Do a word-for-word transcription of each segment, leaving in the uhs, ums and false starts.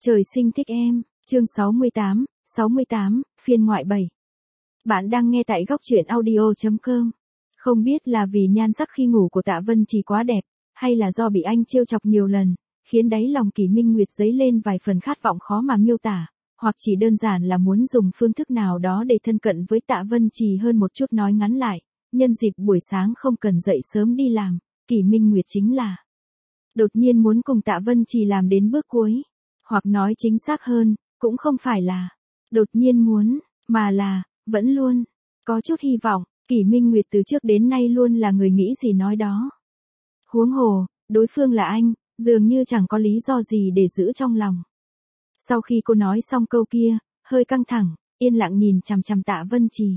Trời sinh thích em, chương sáu mươi tám, sáu mươi tám, phiên ngoại bảy. Bạn đang nghe tại góc truyện audio chấm com. Không biết là vì nhan sắc khi ngủ của Tạ Vân Trì quá đẹp, hay là do bị anh trêu chọc nhiều lần, khiến đáy lòng Kỷ Minh Nguyệt dấy lên vài phần khát vọng khó mà miêu tả, hoặc chỉ đơn giản là muốn dùng phương thức nào đó để thân cận với Tạ Vân Trì hơn một chút. Nói ngắn lại, nhân dịp buổi sáng không cần dậy sớm đi làm, Kỷ Minh Nguyệt chính là đột nhiên muốn cùng Tạ Vân Trì làm đến bước cuối. Hoặc nói chính xác hơn, cũng không phải là đột nhiên muốn, mà là vẫn luôn có chút hy vọng. Kỷ Minh Nguyệt từ trước đến nay luôn là người nghĩ gì nói đó. Huống hồ, đối phương là anh, dường như chẳng có lý do gì để giữ trong lòng. Sau khi cô nói xong câu kia, hơi căng thẳng, yên lặng nhìn chằm chằm Tạ Vân Trì.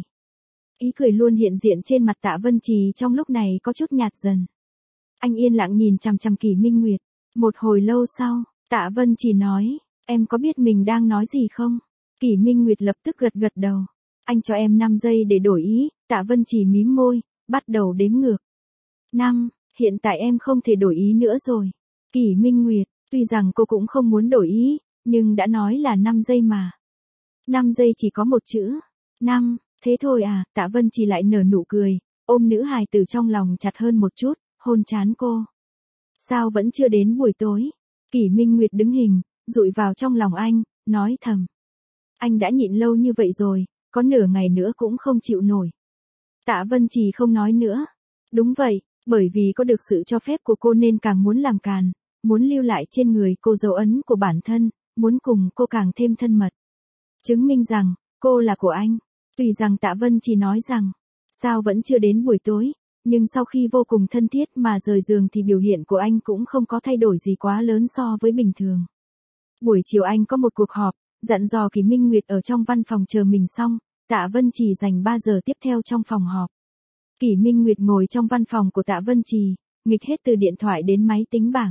Ý cười luôn hiện diện trên mặt Tạ Vân Trì trong lúc này có chút nhạt dần. Anh yên lặng nhìn chằm chằm Kỷ Minh Nguyệt. Một hồi lâu sau, Tạ Vân Trì nói, em có biết mình đang nói gì không? Kỷ Minh Nguyệt lập tức gật gật đầu. Anh cho em năm giây để đổi ý. Tạ Vân Trì mím môi, bắt đầu đếm ngược. năm, hiện tại em không thể đổi ý nữa rồi. Kỷ Minh Nguyệt, tuy rằng cô cũng không muốn đổi ý, nhưng đã nói là năm giây mà. năm giây chỉ có một chữ. năm, thế thôi à? Tạ Vân Trì lại nở nụ cười, ôm nữ hài tử trong lòng chặt hơn một chút, hôn trán cô. Sao vẫn chưa đến buổi tối? Kỷ Minh Nguyệt đứng hình, dụi vào trong lòng anh, nói thầm. Anh đã nhịn lâu như vậy rồi, có nửa ngày nữa cũng không chịu nổi. Tạ Vân Trì không nói nữa. Đúng vậy, bởi vì có được sự cho phép của cô nên càng muốn làm càn, muốn lưu lại trên người cô dấu ấn của bản thân, muốn cùng cô càng thêm thân mật. Chứng minh rằng, cô là của anh. Tuy rằng Tạ Vân Trì nói rằng, sao vẫn chưa đến buổi tối, nhưng sau khi vô cùng thân thiết mà rời giường thì biểu hiện của anh cũng không có thay đổi gì quá lớn so với bình thường. Buổi chiều anh có một cuộc họp, dặn dò Kỷ Minh Nguyệt ở trong văn phòng chờ mình xong, Tạ Vân Trì dành ba giờ tiếp theo trong phòng họp. Kỷ Minh Nguyệt ngồi trong văn phòng của Tạ Vân Trì, nghịch hết từ điện thoại đến máy tính bảng.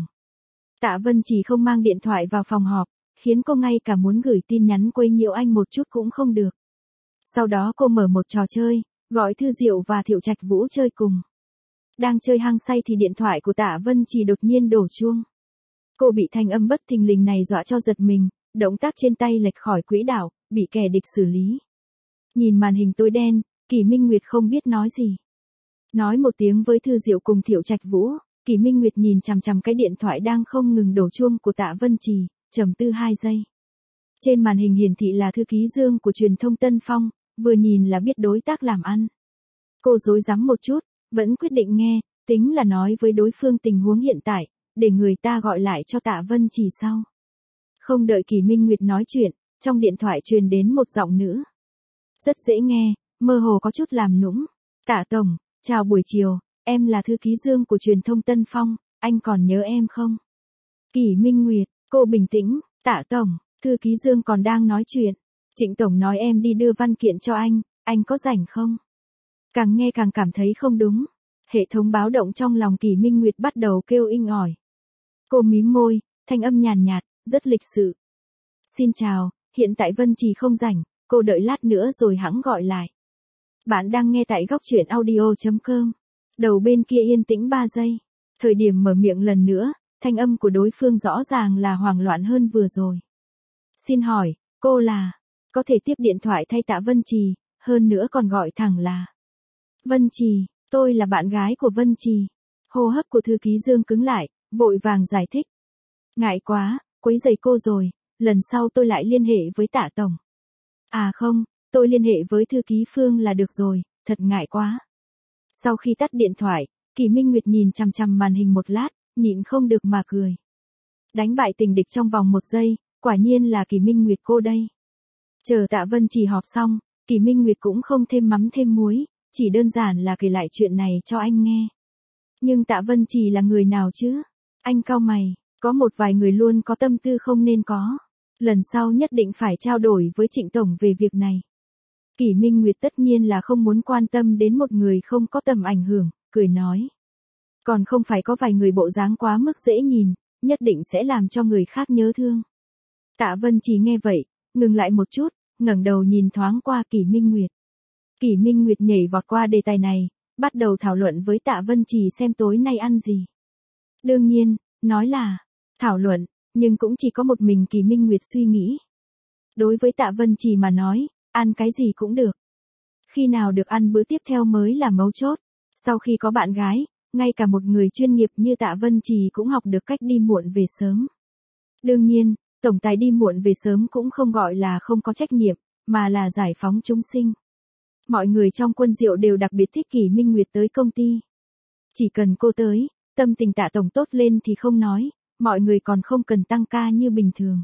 Tạ Vân Trì không mang điện thoại vào phòng họp, khiến cô ngay cả muốn gửi tin nhắn quấy nhiễu anh một chút cũng không được. Sau đó cô mở một trò chơi, gọi Thư Diệu và Thiệu Trạch Vũ chơi cùng. Đang chơi hăng say thì điện thoại của Tạ Vân Trì đột nhiên đổ chuông. Cô bị thanh âm bất thình lình này dọa cho giật mình, động tác trên tay lệch khỏi quỹ đạo, bị kẻ địch xử lý. Nhìn màn hình tối đen, Kỷ Minh Nguyệt không biết nói gì. Nói một tiếng với Thư Diệu cùng Thiệu Trạch Vũ, Kỷ Minh Nguyệt nhìn chằm chằm cái điện thoại đang không ngừng đổ chuông của Tạ Vân Trì, trầm tư hai giây. Trên màn hình hiển thị là thư ký Dương của truyền thông Tân Phong, vừa nhìn là biết đối tác làm ăn. Cô rối rắm một chút, vẫn quyết định nghe, tính là nói với đối phương tình huống hiện tại, để người ta gọi lại cho Tạ Vân Trì sau. Không đợi Kỷ Minh Nguyệt nói chuyện, trong điện thoại truyền đến một giọng nữ. Rất dễ nghe, mơ hồ có chút làm nũng. Tạ Tổng, chào buổi chiều, em là thư ký Dương của truyền thông Tân Phong, anh còn nhớ em không? Kỷ Minh Nguyệt, cô bình tĩnh, Tạ Tổng, thư ký Dương còn đang nói chuyện. Trịnh Tổng nói em đi đưa văn kiện cho anh, anh có rảnh không? Càng nghe càng cảm thấy không đúng. Hệ thống báo động trong lòng Kỷ Minh Nguyệt bắt đầu kêu inh ỏi. Cô mím môi, thanh âm nhàn nhạt, rất lịch sự. Xin chào, hiện tại Vân Trì không rảnh, cô đợi lát nữa rồi hẵng gọi lại. Bạn đang nghe tại góc truyện audio chấm com. Đầu bên kia yên tĩnh ba giây. Thời điểm mở miệng lần nữa, thanh âm của đối phương rõ ràng là hoảng loạn hơn vừa rồi. Xin hỏi, cô là... Có thể tiếp điện thoại thay Tạ Vân Trì, hơn nữa còn gọi thẳng là Vân Trì, tôi là bạn gái của Vân Trì. Hô hấp của thư ký Dương cứng lại, vội vàng giải thích. Ngại quá, quấy rầy cô rồi, lần sau tôi lại liên hệ với Tạ Tổng. À không, tôi liên hệ với thư ký Phương là được rồi, thật ngại quá. Sau khi tắt điện thoại, Kỷ Minh Nguyệt nhìn chằm chằm màn hình một lát, nhịn không được mà cười. Đánh bại tình địch trong vòng một giây, quả nhiên là Kỷ Minh Nguyệt cô đây. Chờ Tạ Vân Trì họp xong, Kỷ Minh Nguyệt cũng không thêm mắm thêm muối, chỉ đơn giản là kể lại chuyện này cho anh nghe. Nhưng Tạ Vân Trì là người nào chứ? Anh cau mày, có một vài người luôn có tâm tư không nên có. Lần sau nhất định phải trao đổi với Trịnh Tổng về việc này. Kỷ Minh Nguyệt tất nhiên là không muốn quan tâm đến một người không có tầm ảnh hưởng, cười nói. Còn không phải có vài người bộ dáng quá mức dễ nhìn, nhất định sẽ làm cho người khác nhớ thương. Tạ Vân Trì nghe vậy, ngừng lại một chút, ngẩng đầu nhìn thoáng qua Kỷ Minh Nguyệt. Kỷ Minh Nguyệt nhảy vọt qua đề tài này, bắt đầu thảo luận với Tạ Vân Trì xem tối nay ăn gì. Đương nhiên, nói là thảo luận, nhưng cũng chỉ có một mình Kỳ Minh Nguyệt suy nghĩ. Đối với Tạ Vân Trì mà nói, ăn cái gì cũng được. Khi nào được ăn bữa tiếp theo mới là mấu chốt. Sau khi có bạn gái, ngay cả một người chuyên nghiệp như Tạ Vân Trì cũng học được cách đi muộn về sớm. Đương nhiên, tổng tài đi muộn về sớm cũng không gọi là không có trách nhiệm, mà là giải phóng chúng sinh. Mọi người trong quân Diệu đều đặc biệt thích Kỳ Minh Nguyệt tới công ty. Chỉ cần cô tới, tâm tình Tạ tổng tốt lên thì không nói, mọi người còn không cần tăng ca như bình thường.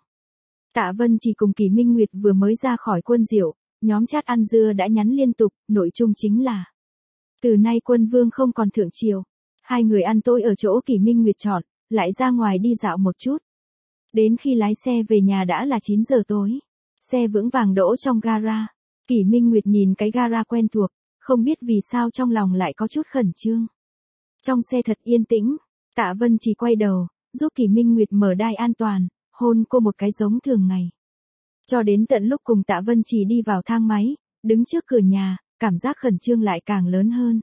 Tạ Vân Trì cùng Kỳ Minh Nguyệt vừa mới ra khỏi quân Diệu, nhóm chat ăn dưa đã nhắn liên tục, nội dung chính là: từ nay Quân Vương không còn thượng triều. Hai người ăn tối ở chỗ Kỳ Minh Nguyệt chọn, lại ra ngoài đi dạo một chút. Đến khi lái xe về nhà đã là chín giờ tối. Xe vững vàng đỗ trong gara. Kỳ Minh Nguyệt nhìn cái gara quen thuộc, không biết vì sao trong lòng lại có chút khẩn trương. Trong xe thật yên tĩnh, Tạ Vân Trì quay đầu, giúp Kỳ Minh Nguyệt mở đai an toàn, hôn cô một cái giống thường ngày. Cho đến tận lúc cùng Tạ Vân Trì đi vào thang máy, đứng trước cửa nhà, cảm giác khẩn trương lại càng lớn hơn.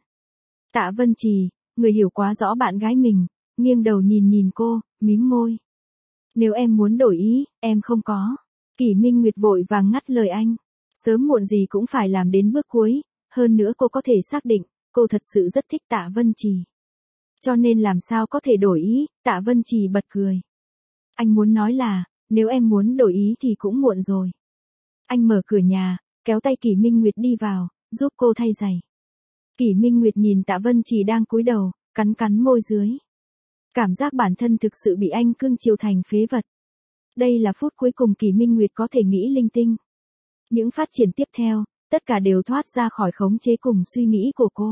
Tạ Vân Trì, người hiểu quá rõ bạn gái mình, nghiêng đầu nhìn nhìn cô, mím môi. Nếu em muốn đổi ý, em không có. Kỳ Minh Nguyệt vội vàng ngắt lời anh. Sớm muộn gì cũng phải làm đến bước cuối, hơn nữa cô có thể xác định, cô thật sự rất thích Tạ Vân Trì. Cho nên làm sao có thể đổi ý, Tạ Vân Trì bật cười. Anh muốn nói là, nếu em muốn đổi ý thì cũng muộn rồi. Anh mở cửa nhà, kéo tay Kỳ Minh Nguyệt đi vào, giúp cô thay giày. Kỳ Minh Nguyệt nhìn Tạ Vân Trì đang cúi đầu, cắn cắn môi dưới. Cảm giác bản thân thực sự bị anh cưng chiều thành phế vật. Đây là phút cuối cùng Kỳ Minh Nguyệt có thể nghĩ linh tinh. Những phát triển tiếp theo, tất cả đều thoát ra khỏi khống chế cùng suy nghĩ của cô.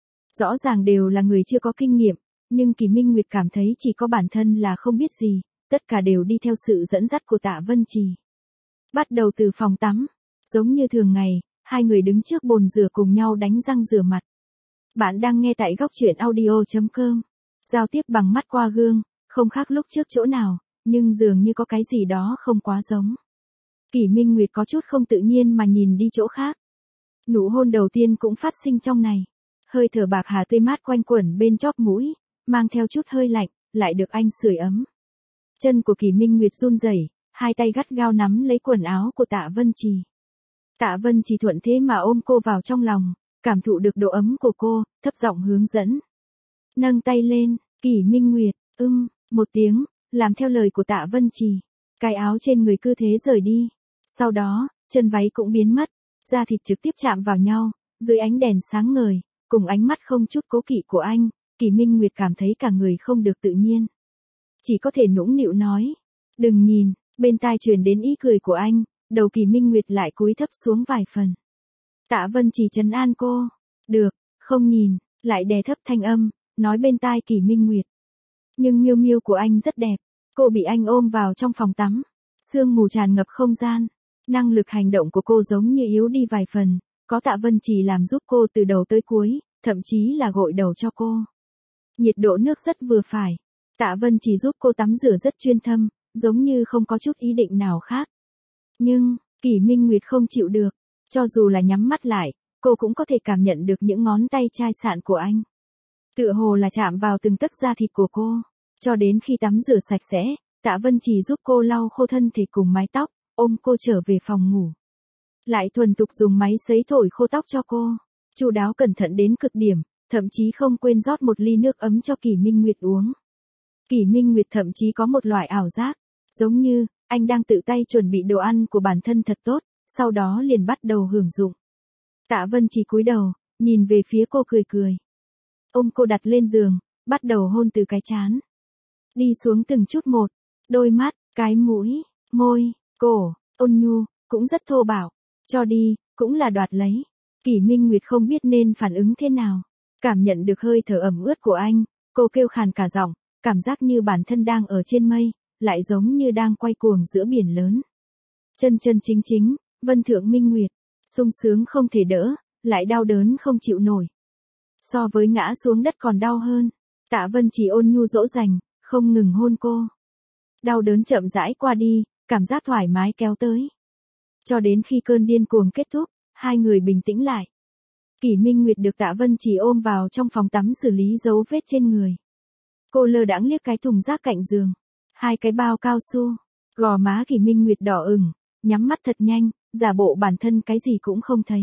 Rõ ràng đều là người chưa có kinh nghiệm, nhưng Kỳ Minh Nguyệt cảm thấy chỉ có bản thân là không biết gì, tất cả đều đi theo sự dẫn dắt của Tạ Vân Trì. Bắt đầu từ phòng tắm, giống như thường ngày, hai người đứng trước bồn rửa cùng nhau đánh răng rửa mặt. Bạn đang nghe tại góc truyện audio chấm com. Giao tiếp bằng mắt qua gương, không khác lúc trước chỗ nào, nhưng dường như có cái gì đó không quá giống. Kỳ Minh Nguyệt có chút không tự nhiên mà nhìn đi chỗ khác. Nụ hôn đầu tiên cũng phát sinh trong này. Hơi thở bạc hà tươi mát quanh quẩn bên chóp mũi, mang theo chút hơi lạnh, lại được anh sưởi ấm. Chân của Kỳ Minh Nguyệt run rẩy, hai tay gắt gao nắm lấy quần áo của Tạ Vân Trì. Tạ Vân Trì thuận thế mà ôm cô vào trong lòng, cảm thụ được độ ấm của cô, thấp giọng hướng dẫn. Nâng tay lên, Kỳ Minh Nguyệt, ưm, một tiếng, làm theo lời của Tạ Vân Trì. Cái áo trên người cứ thế rời đi. Sau đó, chân váy cũng biến mất, da thịt trực tiếp chạm vào nhau, dưới ánh đèn sáng ngời, cùng ánh mắt không chút cố kỵ của anh, Kỳ Minh Nguyệt cảm thấy cả người không được tự nhiên. Chỉ có thể nũng nịu nói, đừng nhìn, bên tai truyền đến ý cười của anh, đầu Kỳ Minh Nguyệt lại cúi thấp xuống vài phần. Tạ Vân Trì trấn an cô, được, không nhìn, lại đè thấp thanh âm, nói bên tai Kỳ Minh Nguyệt. Nhưng miêu miêu của anh rất đẹp, cô bị anh ôm vào trong phòng tắm, sương mù tràn ngập không gian, năng lực hành động của cô giống như yếu đi vài phần, có Tạ Vân Trì làm giúp cô từ đầu tới cuối, thậm chí là gội đầu cho cô. Nhiệt độ nước rất vừa phải, Tạ Vân Trì giúp cô tắm rửa rất chuyên thâm, giống như không có chút ý định nào khác. Nhưng, Kỳ Minh Nguyệt không chịu được, cho dù là nhắm mắt lại, cô cũng có thể cảm nhận được những ngón tay chai sạn của anh. Tựa hồ là chạm vào từng tấc da thịt của cô, cho đến khi tắm rửa sạch sẽ, Tạ Vân Trì giúp cô lau khô thân thể cùng mái tóc, ôm cô trở về phòng ngủ. Lại thuần thục dùng máy sấy thổi khô tóc cho cô, chu đáo cẩn thận đến cực điểm, thậm chí không quên rót một ly nước ấm cho Kỳ Minh Nguyệt uống. Kỳ Minh Nguyệt thậm chí có một loại ảo giác, giống như, anh đang tự tay chuẩn bị đồ ăn của bản thân thật tốt, sau đó liền bắt đầu hưởng dụng. Tạ Vân Trì cúi đầu, nhìn về phía cô cười cười. Ôm cô đặt lên giường, bắt đầu hôn từ cái trán. Đi xuống từng chút một, đôi mắt, cái mũi, môi, cổ, ôn nhu, cũng rất thô bạo. Cho đi, cũng là đoạt lấy. Kỳ Minh Nguyệt không biết nên phản ứng thế nào. Cảm nhận được hơi thở ẩm ướt của anh, cô kêu khàn cả giọng, cảm giác như bản thân đang ở trên mây, lại giống như đang quay cuồng giữa biển lớn. Chân chân chính chính, Vân Thượng Minh Nguyệt, sung sướng không thể đỡ, lại đau đớn không chịu nổi. So với ngã xuống đất còn đau hơn. Tạ Vân Trì ôn nhu dỗ dành, không ngừng hôn cô. Đau đớn chậm rãi qua đi, cảm giác thoải mái kéo tới. Cho đến khi cơn điên cuồng kết thúc, hai người bình tĩnh lại. Kỳ Minh Nguyệt được Tạ Vân Trì ôm vào trong phòng tắm xử lý dấu vết trên người. Cô lơ đãng liếc cái thùng rác cạnh giường. Hai cái bao cao su, gò má Kỷ Minh Nguyệt đỏ ửng, nhắm mắt thật nhanh, giả bộ bản thân cái gì cũng không thấy.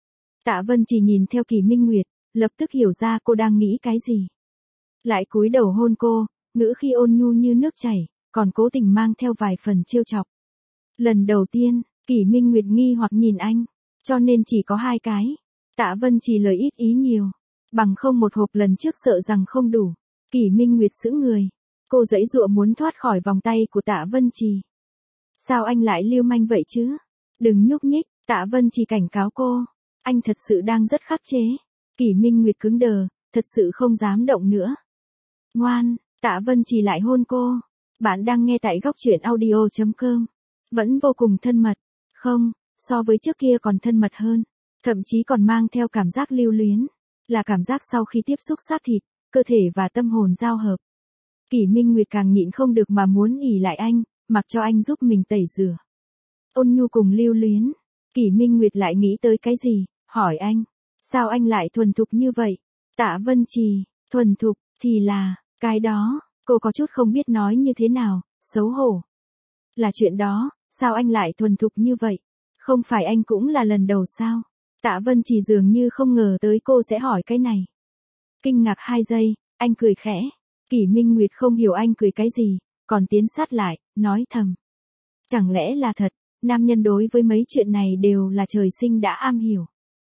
Tạ Vân chỉ nhìn theo Kỷ Minh Nguyệt, lập tức hiểu ra cô đang nghĩ cái gì. Lại cúi đầu hôn cô, ngữ khi ôn nhu như nước chảy, còn cố tình mang theo vài phần trêu chọc. Lần đầu tiên, Kỷ Minh Nguyệt nghi hoặc nhìn anh, cho nên chỉ có hai cái. Tạ Vân chỉ lời ít ý nhiều, bằng không một hộp lần trước sợ rằng không đủ. Kỷ Minh Nguyệt sững người, cô giãy giụa muốn thoát khỏi vòng tay của Tạ Vân Trì. Sao anh lại lưu manh vậy chứ? Đừng nhúc nhích, Tạ Vân Trì cảnh cáo cô. Anh thật sự đang rất khắc chế. Kỷ Minh Nguyệt cứng đờ, thật sự không dám động nữa. Ngoan, Tạ Vân Trì lại hôn cô. Bạn đang nghe tại góc truyện audio chấm com. Vẫn vô cùng thân mật. Không, so với trước kia còn thân mật hơn. Thậm chí còn mang theo cảm giác lưu luyến. Là cảm giác sau khi tiếp xúc xác thịt, cơ thể và tâm hồn giao hợp. Kỷ Minh Nguyệt càng nhịn không được mà muốn ỉ lại anh, mặc cho anh giúp mình tẩy rửa. Ôn nhu cùng lưu luyến. Kỷ Minh Nguyệt lại nghĩ tới cái gì, hỏi anh. Sao anh lại thuần thục như vậy? Tạ Vân Trì, thuần thục, thì là, cái đó, cô có chút không biết nói như thế nào, xấu hổ. Là chuyện đó, sao anh lại thuần thục như vậy? Không phải anh cũng là lần đầu sao? Tạ Vân Trì dường như không ngờ tới cô sẽ hỏi cái này. Kinh ngạc hai giây, anh cười khẽ. Kỷ Minh Nguyệt không hiểu anh cười cái gì, còn tiến sát lại, nói thầm. Chẳng lẽ là thật, nam nhân đối với mấy chuyện này đều là trời sinh đã am hiểu.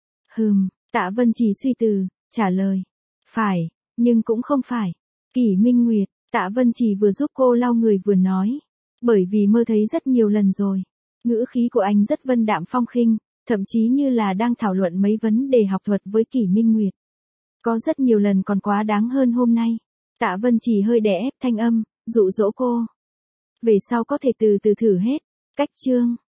Hừm, Tạ Vân Trì suy từ, trả lời. Phải, nhưng cũng không phải. Kỷ Minh Nguyệt, Tạ Vân Trì vừa giúp cô lau người vừa nói. Bởi vì mơ thấy rất nhiều lần rồi. Ngữ khí của anh rất vân đạm phong khinh, thậm chí như là đang thảo luận mấy vấn đề học thuật với Kỷ Minh Nguyệt. Có rất nhiều lần còn quá đáng hơn hôm nay. Tạ Vân Trì hơi đè ép thanh âm, dụ dỗ cô. Về sau có thể từ từ thử hết. Cách chương.